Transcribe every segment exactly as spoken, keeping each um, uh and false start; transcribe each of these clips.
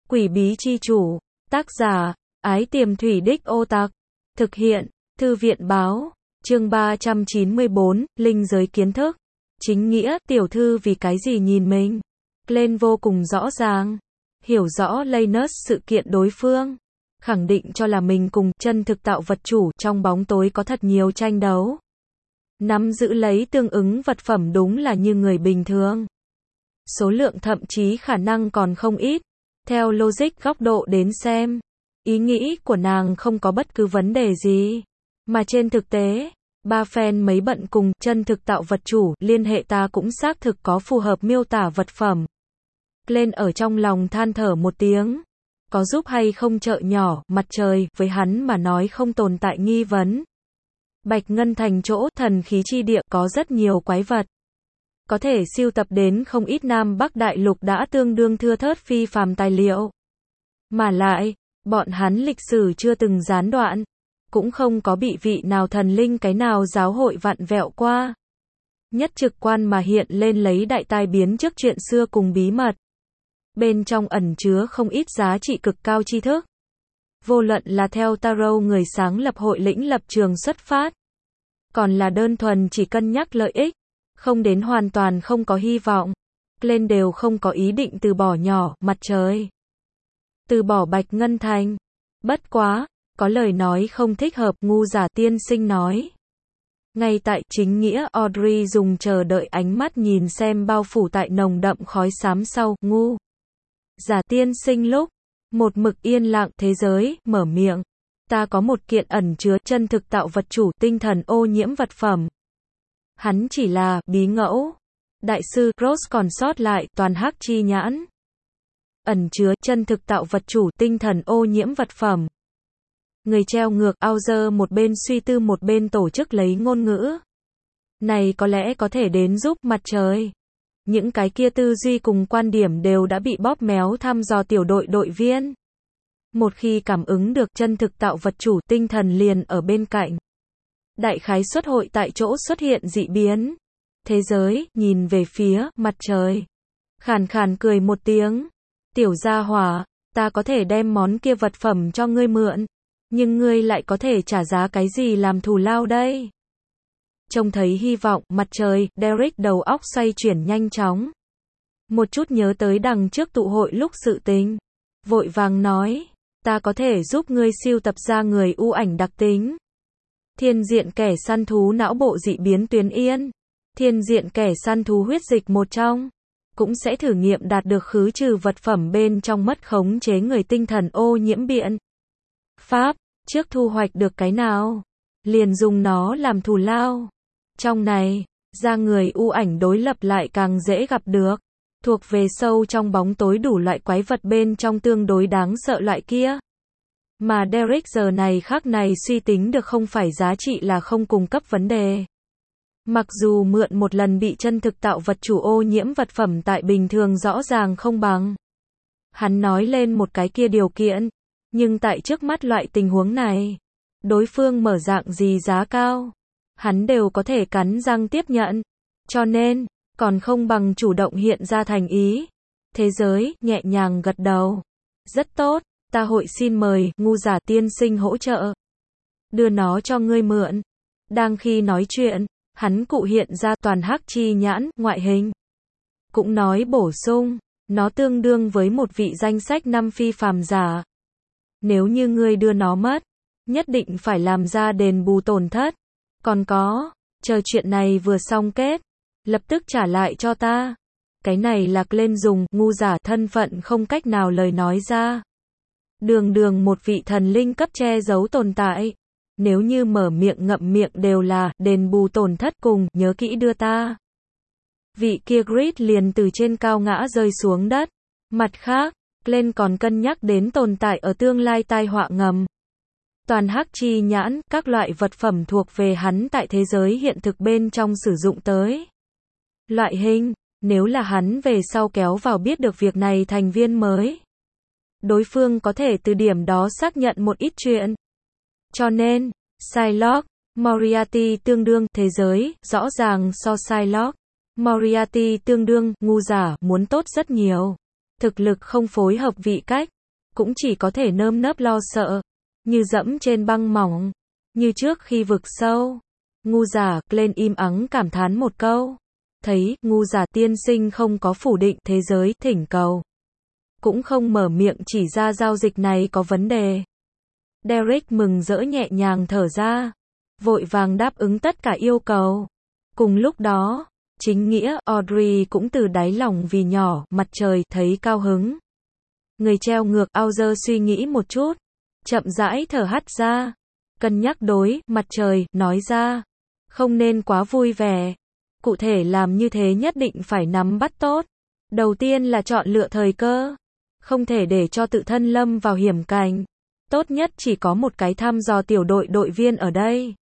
Quỷ bí chi chủ. Tác giả, Ái Tiềm Thủy Đích Ô Tạc. Thực hiện, Thư viện báo. Chương ba trăm chín mươi bốn, Linh giới kiến thức. Chính nghĩa, tiểu thư vì cái gì nhìn mình? Glenn vô cùng rõ ràng. Hiểu rõ Lanus sự kiện đối phương. Khẳng định cho là mình cùng chân thực tạo vật chủ trong bóng tối có thật nhiều tranh đấu. Nắm giữ lấy tương ứng vật phẩm đúng là như người bình thường. Số lượng thậm chí khả năng còn không ít. Theo logic góc độ đến xem, ý nghĩ của nàng không có bất cứ vấn đề gì. Mà trên thực tế, ba phen mấy bận cùng chân thực tạo vật chủ liên hệ ta cũng xác thực có phù hợp miêu tả vật phẩm. Lên ở trong lòng than thở một tiếng. Có giúp hay không chợ nhỏ, mặt trời, với hắn mà nói không tồn tại nghi vấn. Bạch Ngân Thành chỗ thần khí chi địa có rất nhiều quái vật. Có thể sưu tập đến không ít Nam Bắc Đại Lục đã tương đương thưa thớt phi phàm tài liệu. Mà lại, bọn hắn lịch sử chưa từng gián đoạn. Cũng không có bị vị nào thần linh cái nào giáo hội vặn vẹo qua. Nhất trực quan mà hiện lên lấy đại tai biến trước chuyện xưa cùng bí mật. Bên trong ẩn chứa không ít giá trị cực cao tri thức. Vô luận là theo Tarot người sáng lập hội lĩnh lập trường xuất phát. Còn là đơn thuần chỉ cân nhắc lợi ích. Không đến hoàn toàn không có hy vọng. Lên đều không có ý định từ bỏ nhỏ, mặt trời. Từ bỏ Bạch Ngân Thành. Bất quá, có lời nói không thích hợp, ngu giả tiên sinh nói. Ngay tại chính nghĩa Audrey dùng chờ đợi ánh mắt nhìn xem bao phủ tại nồng đậm khói xám sau, ngu. Giả tiên sinh lúc, một mực yên lặng thế giới, mở miệng. Ta có một kiện ẩn chứa chân thực tạo vật chủ tinh thần ô nhiễm vật phẩm. Hắn chỉ là bí ngẫu. Đại sư Ross còn sót lại toàn hắc chi nhãn. Ẩn chứa chân thực tạo vật chủ tinh thần ô nhiễm vật phẩm. Người treo ngược Auger một bên suy tư một bên tổ chức lấy ngôn ngữ. Này có lẽ có thể đến giúp mặt trời. Những cái kia tư duy cùng quan điểm đều đã bị bóp méo thăm dò tiểu đội đội viên. Một khi cảm ứng được chân thực tạo vật chủ tinh thần liền ở bên cạnh. Đại khái suất hội tại chỗ xuất hiện dị biến. Thế giới, nhìn về phía, mặt trời. Khàn khàn cười một tiếng. Tiểu gia hỏa, ta có thể đem món kia vật phẩm cho ngươi mượn. Nhưng ngươi lại có thể trả giá cái gì làm thù lao đây? Trông thấy hy vọng, mặt trời, Derek đầu óc xoay chuyển nhanh chóng. Một chút nhớ tới đằng trước tụ hội lúc sự tình. Vội vàng nói, ta có thể giúp ngươi sưu tập ra người u ảnh đặc tính. Thiên diện kẻ săn thú não bộ dị biến tuyến yên. Thiên diện kẻ săn thú huyết dịch một trong. Cũng sẽ thử nghiệm đạt được khứ trừ vật phẩm bên trong mất khống chế người tinh thần ô nhiễm biện. Pháp, trước thu hoạch được cái nào, liền dùng nó làm thù lao. Trong này, ra người u ảnh đối lập lại càng dễ gặp được. Thuộc về sâu trong bóng tối đủ loại quái vật bên trong tương đối đáng sợ loại kia. Mà Derek giờ này khác này suy tính được không phải giá trị là không cung cấp vấn đề. Mặc dù mượn một lần bị chân thực tạo vật chủ ô nhiễm vật phẩm tại bình thường rõ ràng không bằng. Hắn nói lên một cái kia điều kiện. Nhưng tại trước mắt loại tình huống này, đối phương mở dạng gì giá cao, hắn đều có thể cắn răng tiếp nhận. Cho nên, còn không bằng chủ động hiện ra thành ý. Thế giới, nhẹ nhàng gật đầu. Rất tốt, ta hội xin mời, ngu giả tiên sinh hỗ trợ. Đưa nó cho ngươi mượn. Đang khi nói chuyện, hắn cụ hiện ra toàn hắc chi nhãn, ngoại hình. Cũng nói bổ sung, nó tương đương với một vị danh sách năm phi phàm giả. Nếu như ngươi đưa nó mất, nhất định phải làm ra đền bù tổn thất. Còn có, chờ chuyện này vừa xong kết, lập tức trả lại cho ta. Cái này lạc lên dùng, ngu giả thân phận không cách nào lời nói ra. Đường đường một vị thần linh cấp che giấu tồn tại. Nếu như mở miệng ngậm miệng đều là, đền bù tổn thất cùng, nhớ kỹ đưa ta. Vị kia Grid liền từ trên cao ngã rơi xuống đất. Mặt khác, lên còn cân nhắc đến tồn tại ở tương lai tai họa ngầm. Toàn hắc chi nhãn, các loại vật phẩm thuộc về hắn tại thế giới hiện thực bên trong sử dụng tới. Loại hình, nếu là hắn về sau kéo vào biết được việc này thành viên mới. Đối phương có thể từ điểm đó xác nhận một ít chuyện. Cho nên, Psylocke, Moriarty tương đương, thế giới, rõ ràng so Psylocke, Moriarty tương đương, ngu giả, muốn tốt rất nhiều. Thực lực không phối hợp vị cách, cũng chỉ có thể nơm nớp lo sợ, như dẫm trên băng mỏng, như trước khi vực sâu. Ngu giả, Glenn im ắng cảm thán một câu. Thấy, ngu giả tiên sinh không có phủ định thế giới, thỉnh cầu. Cũng không mở miệng chỉ ra giao dịch này có vấn đề. Derek mừng rỡ nhẹ nhàng thở ra, vội vàng đáp ứng tất cả yêu cầu. Cùng lúc đó, chính nghĩa, Audrey cũng từ đáy lòng vì nhỏ, mặt trời, thấy cao hứng. Người treo ngược, Auger suy nghĩ một chút, chậm rãi thở hắt ra, cân nhắc đối, mặt trời, nói ra, không nên quá vui vẻ. Cụ thể làm như thế nhất định phải nắm bắt tốt. Đầu tiên là chọn lựa thời cơ, không thể để cho tự thân lâm vào hiểm cảnh. Tốt nhất chỉ có một cái thăm dò tiểu đội đội viên ở đây.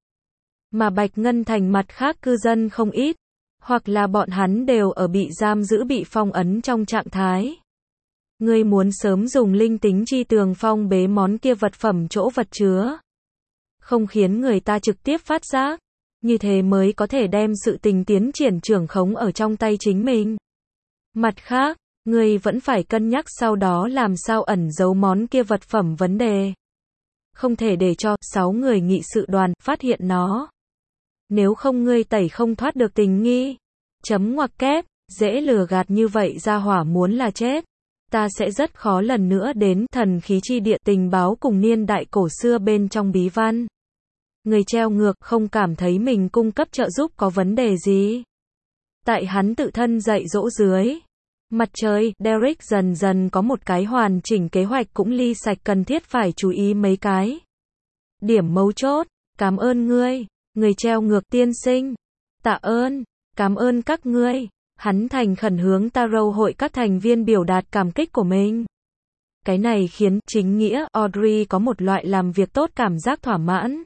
Mà Bạch Ngân Thành mặt khác cư dân không ít, hoặc là bọn hắn đều ở bị giam giữ bị phong ấn trong trạng thái. Ngươi muốn sớm dùng linh tính chi tường phong bế món kia vật phẩm chỗ vật chứa, không khiến người ta trực tiếp phát giác, như thế mới có thể đem sự tình tiến triển trưởng khống ở trong tay chính mình. Mặt khác, ngươi vẫn phải cân nhắc sau đó làm sao ẩn giấu món kia vật phẩm vấn đề. Không thể để cho sáu người nghị sự đoàn phát hiện nó. Nếu không ngươi tẩy không thoát được tình nghi. Chấm ngoặc kép, dễ lừa gạt như vậy ra hỏa muốn là chết. Ta sẽ rất khó lần nữa đến thần khí chi địa tình báo cùng niên đại cổ xưa bên trong bí văn. Người treo ngược không cảm thấy mình cung cấp trợ giúp có vấn đề gì. Tại hắn tự thân dạy dỗ dưới. Mặt trời, Derek dần dần có một cái hoàn chỉnh kế hoạch cũng ly sạch cần thiết phải chú ý mấy cái. Điểm mấu chốt, cảm ơn ngươi, người treo ngược tiên sinh. Tạ ơn, cảm ơn các ngươi. Hắn thành khẩn hướng Tarot hội các thành viên biểu đạt cảm kích của mình. Cái này khiến chính nghĩa Audrey có một loại làm việc tốt cảm giác thỏa mãn.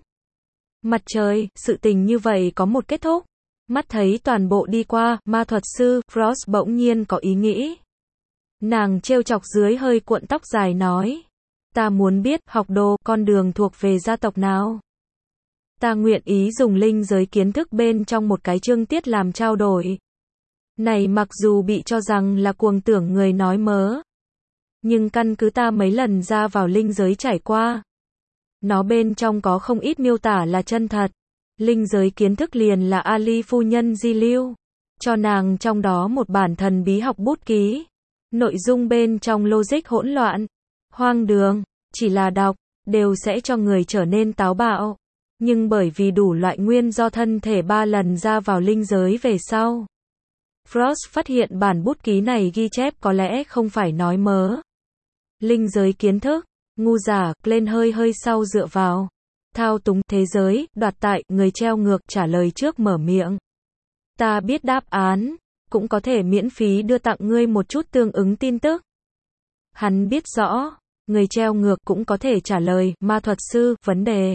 Mặt trời, sự tình như vậy có một kết thúc. Mắt thấy toàn bộ đi qua, ma thuật sư Frost bỗng nhiên có ý nghĩ. Nàng trêu chọc dưới hơi cuộn tóc dài nói. Ta muốn biết học đồ con đường thuộc về gia tộc nào. Ta nguyện ý dùng linh giới kiến thức bên trong một cái chương tiết làm trao đổi. Này mặc dù bị cho rằng là cuồng tưởng người nói mớ. Nhưng căn cứ ta mấy lần ra vào linh giới trải qua. Nó bên trong có không ít miêu tả là chân thật. Linh giới kiến thức liền là Ali phu nhân di lưu. Cho nàng trong đó một bản thần bí học bút ký. Nội dung bên trong logic hỗn loạn. Hoang đường. Chỉ là đọc. Đều sẽ cho người trở nên táo bạo. Nhưng bởi vì đủ loại nguyên do thân thể ba lần ra vào linh giới về sau. Frost phát hiện bản bút ký này ghi chép có lẽ không phải nói mớ. Linh giới kiến thức. Ngu giả, lên hơi hơi sau dựa vào. Thao túng thế giới, đoạt tại, người treo ngược trả lời trước mở miệng. Ta biết đáp án, cũng có thể miễn phí đưa tặng ngươi một chút tương ứng tin tức. Hắn biết rõ, người treo ngược cũng có thể trả lời, ma thuật sư, vấn đề.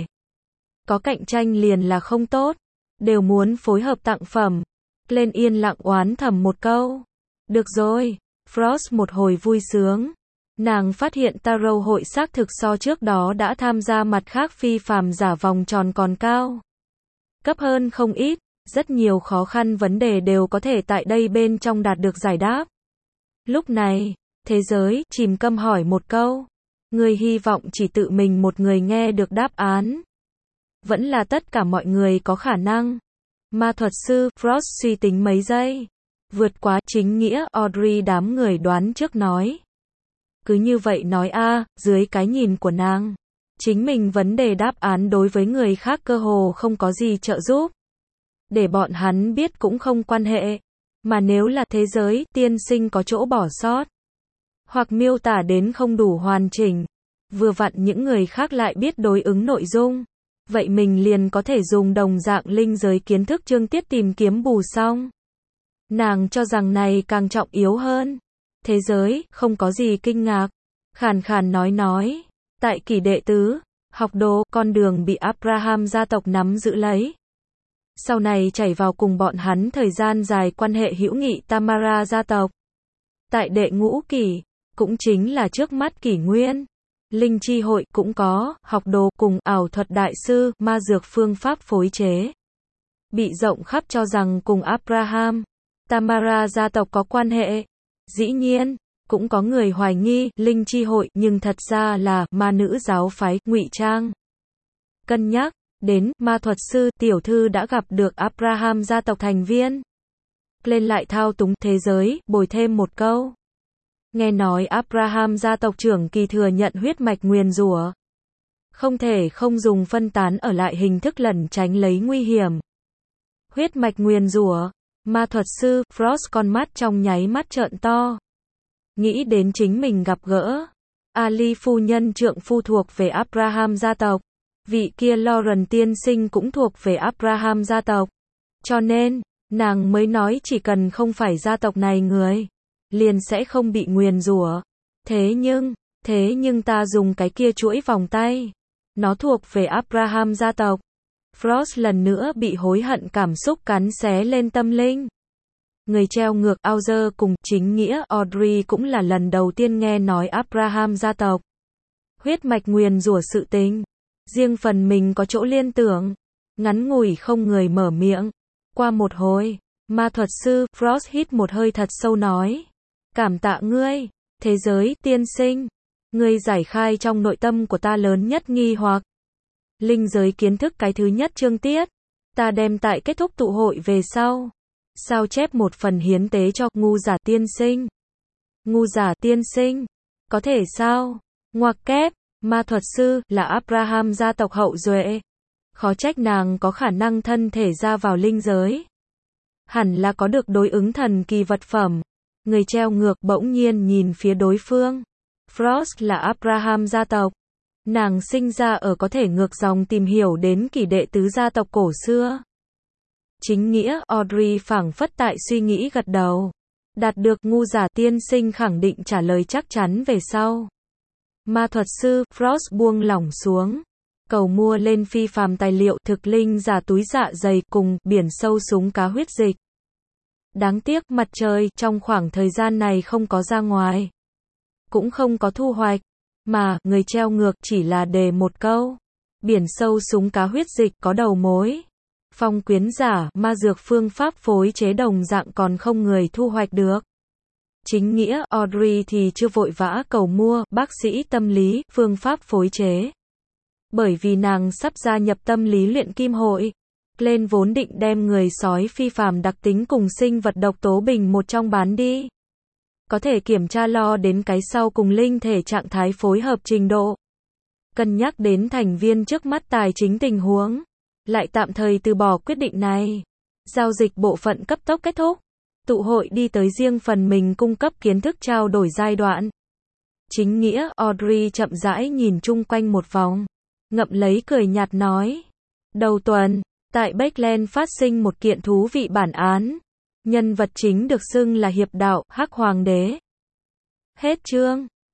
Có cạnh tranh liền là không tốt, đều muốn phối hợp tặng phẩm. Lên yên lặng oán thầm một câu. Được rồi, Frost một hồi vui sướng. Nàng phát hiện Tarot hội xác thực so trước đó đã tham gia mặt khác phi phàm giả vòng tròn còn cao. Cấp hơn không ít, rất nhiều khó khăn vấn đề đều có thể tại đây bên trong đạt được giải đáp. Lúc này, thế giới, chìm câm hỏi một câu. Người hy vọng chỉ tự mình một người nghe được đáp án. Vẫn là tất cả mọi người có khả năng. Ma thuật sư, Frost suy tính mấy giây. Vượt quá chính nghĩa, Audrey đám người đoán trước nói. Cứ như vậy nói a, dưới cái nhìn của nàng. Chính mình vấn đề đáp án đối với người khác cơ hồ không có gì trợ giúp. Để bọn hắn biết cũng không quan hệ. Mà nếu là thế giới, tiên sinh có chỗ bỏ sót. Hoặc miêu tả đến không đủ hoàn chỉnh. Vừa vặn những người khác lại biết đối ứng nội dung. Vậy mình liền có thể dùng đồng dạng linh giới kiến thức chương tiết tìm kiếm bù xong. Nàng cho rằng này càng trọng yếu hơn. Thế giới, không có gì kinh ngạc. Khàn khàn nói nói. Tại kỷ đệ tứ, học đồ, con đường bị Abraham gia tộc nắm giữ lấy. Sau này chảy vào cùng bọn hắn thời gian dài quan hệ hữu nghị Tamara gia tộc. Tại đệ ngũ kỷ, cũng chính là trước mắt kỷ nguyên. Linh chi hội cũng có, học đồ cùng ảo thuật đại sư, ma dược phương pháp phối chế. Bị rộng khắp cho rằng cùng Abraham, Tamara gia tộc có quan hệ. Dĩ nhiên, Cũng có người hoài nghi, linh chi hội, nhưng thật ra là, ma nữ giáo phái, ngụy trang. Cân nhắc, đến, ma thuật sư, tiểu thư đã gặp được Abraham gia tộc thành viên. Lên lại thao túng thế giới, bồi thêm một câu. Nghe nói Abraham gia tộc trưởng kỳ thừa nhận huyết mạch nguyền rủa. Không thể không dùng phân tán ở lại hình thức lẩn tránh lấy nguy hiểm. Huyết mạch nguyền rủa, ma thuật sư, Frost con mắt trong nháy mắt trợn to. Nghĩ đến chính mình gặp gỡ. Ali phu nhân trượng phu thuộc về Abraham gia tộc. Vị kia Lauren tiên sinh cũng thuộc về Abraham gia tộc. Cho nên, nàng mới nói chỉ cần không phải gia tộc này người, liền sẽ không bị nguyền rủa. Thế nhưng, thế nhưng ta dùng cái kia chuỗi vòng tay. Nó thuộc về Abraham gia tộc. Frost lần nữa bị hối hận cảm xúc cắn xé lên tâm linh. Người treo ngược Auger cùng chính nghĩa Audrey cũng là lần đầu tiên nghe nói Abraham gia tộc. Huyết mạch nguyền rủa sự tình. Riêng phần mình có chỗ liên tưởng. Ngắn ngủi không người mở miệng. Qua một hồi, ma thuật sư Frost hít một hơi thật sâu nói. Cảm tạ ngươi, thế giới tiên sinh. Ngươi giải khai trong nội tâm của ta lớn nhất nghi hoặc. Linh giới kiến thức cái thứ nhất chương tiết. Ta đem tại kết thúc tụ hội về sau. Sao chép một phần hiến tế cho ngu giả tiên sinh. Ngu giả tiên sinh. Có thể sao? Ngoặc kép. Ma thuật sư là Abraham gia tộc hậu duệ. Khó trách nàng có khả năng thân thể ra vào linh giới. Hẳn là có được đối ứng thần kỳ vật phẩm. Người treo ngược bỗng nhiên nhìn phía đối phương. Frost là Abraham gia tộc. Nàng sinh ra ở có thể ngược dòng tìm hiểu đến kỷ đệ tứ gia tộc cổ xưa. Chính nghĩa Audrey phảng phất tại suy nghĩ gật đầu. Đạt được ngu giả tiên sinh khẳng định trả lời chắc chắn về sau. Ma thuật sư Frost buông lỏng xuống. Cầu mua lên phi phàm tài liệu thực linh giả túi dạ dày cùng biển sâu súng cá huyết dịch. Đáng tiếc mặt trời trong khoảng thời gian này không có ra ngoài. Cũng không có thu hoạch. Mà, người treo ngược chỉ là đề một câu. Biển sâu súng cá huyết dịch có đầu mối. Phong quyến giả, ma dược phương pháp phối chế đồng dạng còn không người thu hoạch được. Chính nghĩa Audrey thì chưa vội vã cầu mua bác sĩ tâm lý phương pháp phối chế. Bởi vì nàng sắp gia nhập tâm lý luyện kim hội. Lên vốn định đem người sói phi phàm đặc tính cùng sinh vật độc tố bình một trong bán đi. Có thể kiểm tra lo đến cái sau cùng linh thể trạng thái phối hợp trình độ. Cân nhắc đến thành viên trước mắt tài chính tình huống. Lại tạm thời từ bỏ quyết định này. Giao dịch bộ phận cấp tốc kết thúc. Tụ hội đi tới riêng phần mình cung cấp kiến thức trao đổi giai đoạn. Chính nghĩa Audrey chậm rãi nhìn chung quanh một vòng. Ngậm lấy cười nhạt nói. Đầu tuần, tại Backland phát sinh một kiện thú vị bản án. Nhân vật chính được xưng là hiệp đạo, Hắc Hoàng đế. Hết chương.